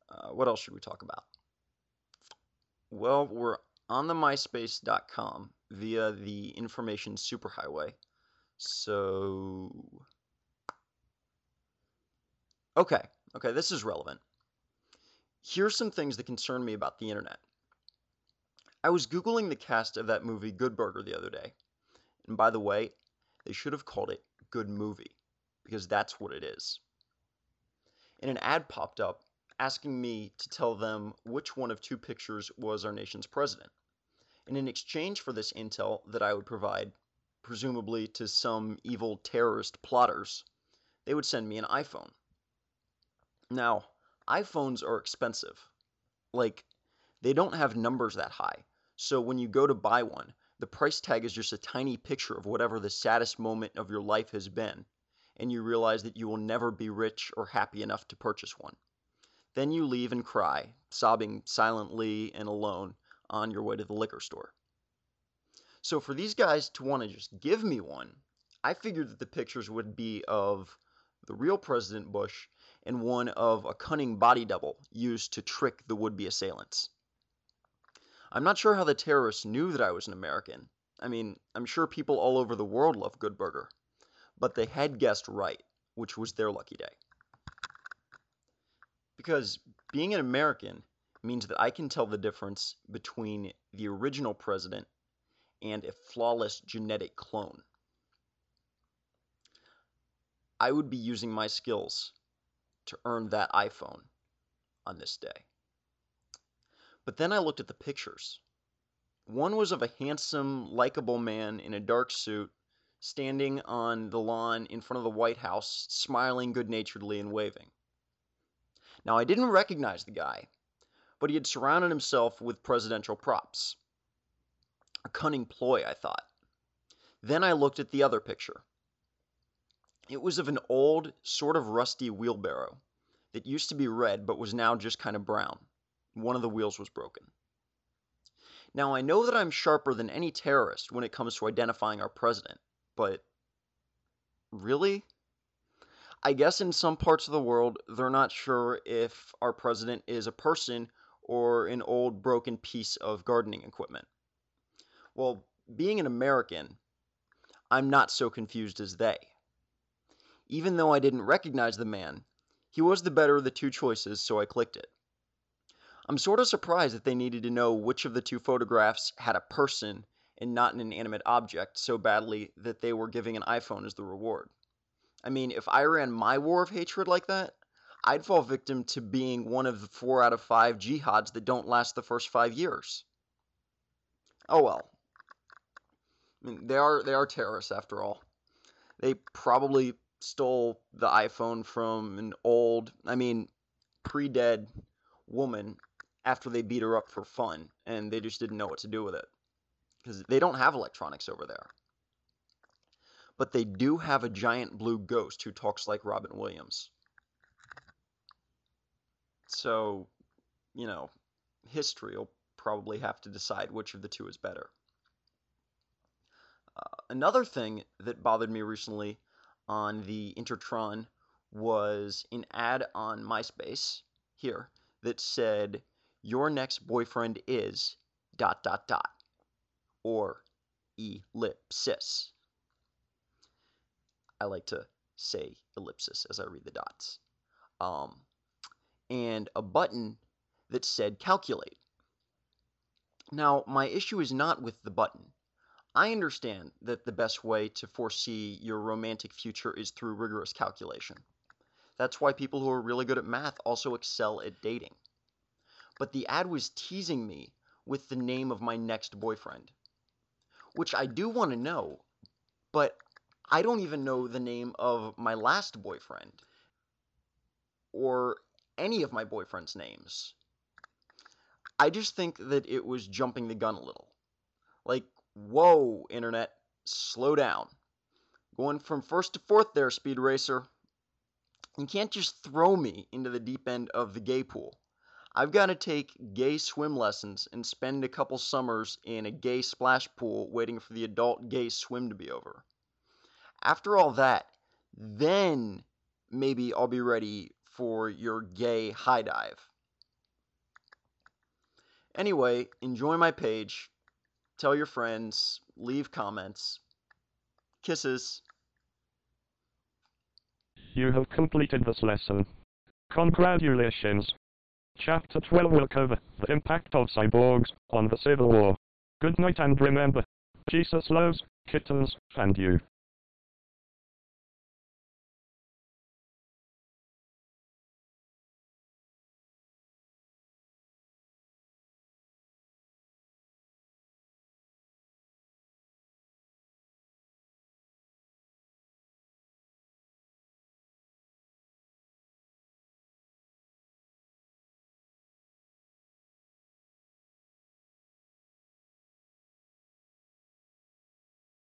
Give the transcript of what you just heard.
What else should we talk about? Well, we're on the myspace.com via the information superhighway. So, okay, this is relevant. Here's some things that concern me about the internet. I was Googling the cast of that movie Good Burger the other day. And by the way, they should have called it Good Movie, because that's what it is. And an ad popped up asking me to tell them which one of two pictures was our nation's president. And in exchange for this intel that I would provide, presumably to some evil terrorist plotters, they would send me an iPhone. Now, iPhones are expensive. Like, they don't have numbers that high. So when you go to buy one, the price tag is just a tiny picture of whatever the saddest moment of your life has been, and you realize that you will never be rich or happy enough to purchase one. Then you leave and cry, sobbing silently and alone on your way to the liquor store. So for these guys to want to just give me one, I figured that the pictures would be of the real President Bush and one of a cunning body double used to trick the would-be assailants. I'm not sure how the terrorists knew that I was an American. I mean, I'm sure people all over the world love Good Burger, but they had guessed right, which was their lucky day. Because being an American means that I can tell the difference between the original president and a flawless genetic clone. I would be using my skills to earn that iPhone on this day. But then I looked at the pictures. One was of a handsome, likable man in a dark suit standing on the lawn in front of the White House, smiling good-naturedly and waving. Now, I didn't recognize the guy, but he had surrounded himself with presidential props. A cunning ploy, I thought. Then I looked at the other picture. It was of an old, sort of rusty wheelbarrow that used to be red but was now just kind of brown. One of the wheels was broken. Now, I know that I'm sharper than any terrorist when it comes to identifying our president, but really? I guess in some parts of the world, they're not sure if our president is a person or an old broken piece of gardening equipment. Well, being an American, I'm not so confused as they. Even though I didn't recognize the man, he was the better of the two choices, so I clicked it. I'm sort of surprised that they needed to know which of the two photographs had a person and not an inanimate object so badly that they were giving an iPhone as the reward. I mean, if I ran my war of hatred like that, I'd fall victim to being one of the 4 out of 5 jihads that don't last the first 5 years. Oh well. I mean, they are terrorists after all. They probably stole the iPhone from an old, pre-dead woman after they beat her up for fun, and they just didn't know what to do with it. Because they don't have electronics over there. But they do have a giant blue ghost who talks like Robin Williams. So, history will probably have to decide which of the two is better. Another thing that bothered me recently on the Intertron was an ad on MySpace here that said, "Your next boyfriend is ... or ellipsis." I like to say ellipsis as I read the dots. And a button that said calculate. Now, my issue is not with the button. I understand that the best way to foresee your romantic future is through rigorous calculation. That's why people who are really good at math also excel at dating. But the ad was teasing me with the name of my next boyfriend, which I do want to know, but I don't even know the name of my last boyfriend, or any of my boyfriend's names. I just think that it was jumping the gun a little. Like, whoa, internet, slow down. Going from first to fourth there, Speed Racer. You can't just throw me into the deep end of the gay pool. I've got to take gay swim lessons and spend a couple summers in a gay splash pool waiting for the adult gay swim to be over. After all that, then maybe I'll be ready for your gay high dive. Anyway, enjoy my page. Tell your friends. Leave comments. Kisses. You have completed this lesson. Congratulations. Chapter 12 will cover the impact of cyborgs on the Civil War. Good night and remember, Jesus loves kittens and you.